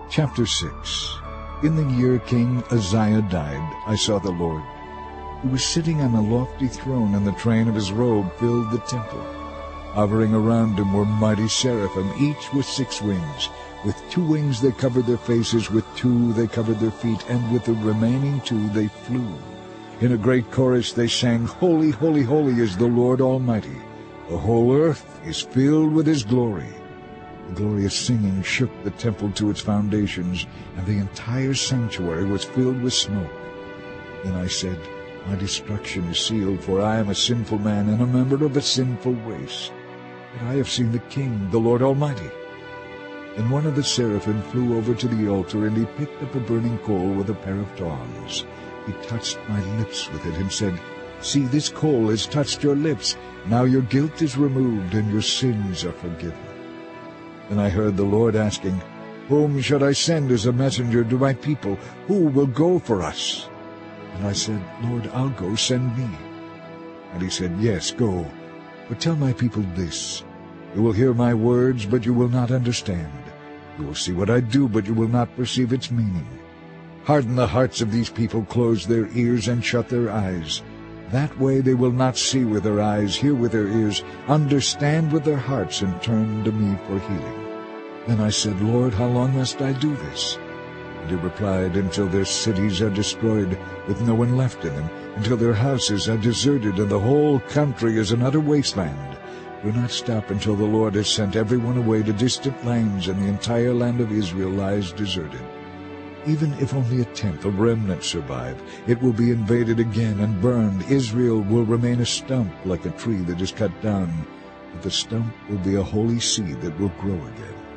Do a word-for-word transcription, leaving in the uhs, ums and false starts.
Chapter six. In the year King Uzziah died, I saw the Lord. He was sitting on a lofty throne, and the train of his robe filled the temple. Hovering around him were mighty seraphim, each with six wings. With two wings they covered their faces, with two they covered their feet, and with the remaining two they flew. In a great chorus they sang, "Holy, holy, holy is the Lord Almighty. The whole earth is filled with his glory." The glorious singing shook the temple to its foundations, and the entire sanctuary was filled with smoke. Then I said, "My destruction is sealed, for I am a sinful man and a member of a sinful race. But I have seen the King, the Lord Almighty." Then one of the seraphim flew over to the altar, and he picked up a burning coal with a pair of tongs. He touched my lips with it and said, "See, this coal has touched your lips. Now your guilt is removed and your sins are forgiven." Then I heard the Lord asking, "Whom should I send as a messenger to my people? Who will go for us?" And I said, "Lord, I'll go, send me." And he said, "Yes, go. But tell my people this: you will hear my words, but you will not understand. You will see what I do, but you will not perceive its meaning. Harden the hearts of these people, close their ears, and shut their eyes. That way they will not see with their eyes, hear with their ears, understand with their hearts, and turn to me for healing." Then I said, "Lord, how long must I do this?" And he replied, "Until their cities are destroyed, with no one left in them, until their houses are deserted, and the whole country is an utter wasteland. Do not stop until the Lord has sent everyone away to distant lands, and the entire land of Israel lies deserted. Even if only a tenth, a remnant, survive, it will be invaded again and burned. Israel will remain a stump, like a tree that is cut down, but the stump will be a holy seed that will grow again."